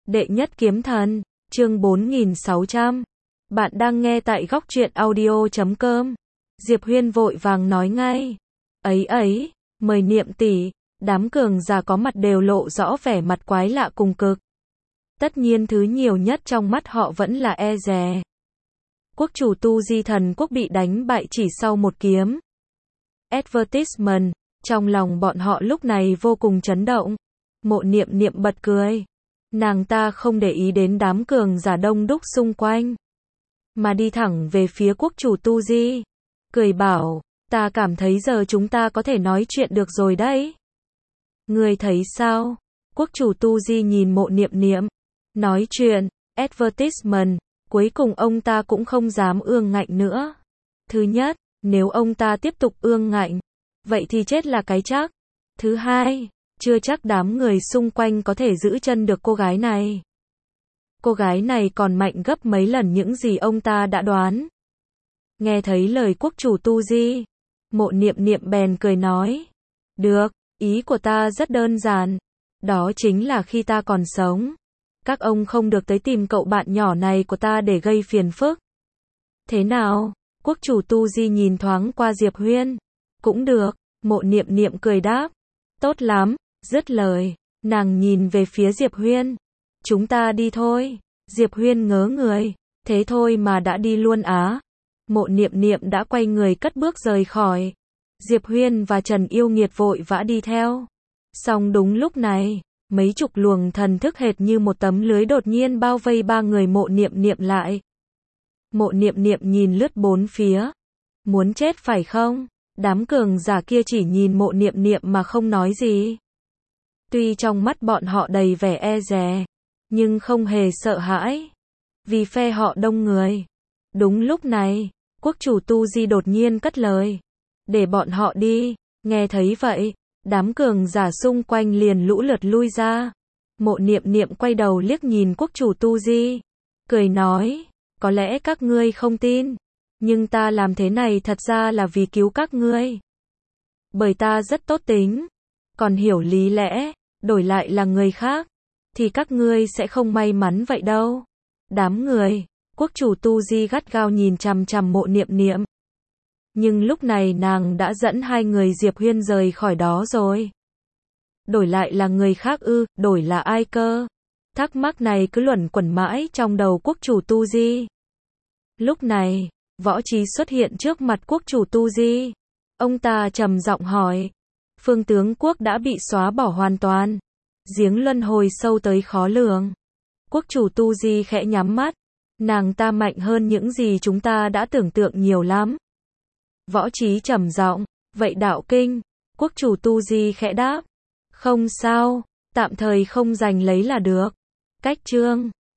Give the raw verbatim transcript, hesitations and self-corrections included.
Đệ nhất kiếm thần, chương bốn nghìn sáu trăm. Bạn đang nghe tại góc truyện audio chấm com. Diệp Huyên vội vàng nói ngay. Ấy ấy, mời Niệm tỷ. Đám cường giả có mặt đều lộ rõ vẻ mặt quái lạ cùng cực. Tất nhiên thứ nhiều nhất trong mắt họ vẫn là e dè. Quốc chủ Tu Di Thần Quốc bị đánh bại chỉ sau một kiếm. Advertisement, trong lòng bọn họ lúc này vô cùng chấn động. Mộ Niệm Niệm bật cười. Nàng ta không để ý đến đám cường giả đông đúc xung quanh, mà đi thẳng về phía quốc chủ Tu Di. Cười bảo, ta cảm thấy giờ chúng ta có thể nói chuyện được rồi đấy. Ngươi thấy sao? Quốc chủ Tu Di nhìn Mộ Niệm Niệm. Nói chuyện, advertisement, cuối cùng ông ta cũng không dám ương ngạnh nữa. Thứ nhất, nếu ông ta tiếp tục ương ngạnh, vậy thì chết là cái chắc. Thứ hai, chưa chắc đám người xung quanh có thể giữ chân được cô gái này. Cô gái này còn mạnh gấp mấy lần những gì ông ta đã đoán. Nghe thấy lời quốc chủ Tu Di, Mộ Niệm Niệm bèn cười nói. Được, ý của ta rất đơn giản. Đó chính là khi ta còn sống, các ông không được tới tìm cậu bạn nhỏ này của ta để gây phiền phức. Thế nào? Quốc chủ Tu Di nhìn thoáng qua Diệp Huyên. Cũng được, Mộ Niệm Niệm cười đáp. Tốt lắm. Dứt lời, nàng nhìn về phía Diệp Huyên. Chúng ta đi thôi. Diệp Huyên ngớ người. Thế thôi mà đã đi luôn á? Mộ Niệm Niệm đã quay người cất bước rời khỏi. Diệp Huyên và Trần Yêu Nghiệt vội vã đi theo. Song đúng lúc này, mấy chục luồng thần thức hệt như một tấm lưới đột nhiên bao vây ba người Mộ Niệm Niệm lại. Mộ Niệm Niệm nhìn lướt bốn phía. Muốn chết phải không? Đám cường giả kia chỉ nhìn Mộ Niệm Niệm mà không nói gì. Tuy trong mắt bọn họ đầy vẻ e dè, nhưng không hề sợ hãi, vì phe họ đông người. Đúng lúc này, quốc chủ Tu Di đột nhiên cất lời. Để bọn họ đi. Nghe thấy vậy, đám cường giả xung quanh liền lũ lượt lui ra. Mộ Niệm Niệm quay đầu liếc nhìn quốc chủ Tu Di, cười nói, có lẽ các ngươi không tin, nhưng ta làm thế này thật ra là vì cứu các ngươi. Bởi ta rất tốt tính, còn hiểu lý lẽ, đổi lại là người khác, thì các ngươi sẽ không may mắn vậy đâu. Đám người, quốc chủ Tu Di gắt gao nhìn chằm chằm Mộ Niệm Niệm. Nhưng lúc này nàng đã dẫn hai người Diệp Huyên rời khỏi đó rồi. Đổi lại là người khác ư, đổi là ai cơ? Thắc mắc này cứ luẩn quẩn mãi trong đầu quốc chủ Tu Di. Lúc này, Võ Trí xuất hiện trước mặt quốc chủ Tu Di. Ông ta trầm giọng hỏi. Phương tướng quốc đã bị xóa bỏ hoàn toàn. Giếng luân hồi sâu tới khó lường. Quốc chủ Tu Di khẽ nhắm mắt. Nàng ta mạnh hơn những gì chúng ta đã tưởng tượng nhiều lắm. Võ Trí trầm giọng. Vậy đạo kinh? Quốc chủ Tu Di khẽ đáp. Không sao, tạm thời không giành lấy là được. Cách chương.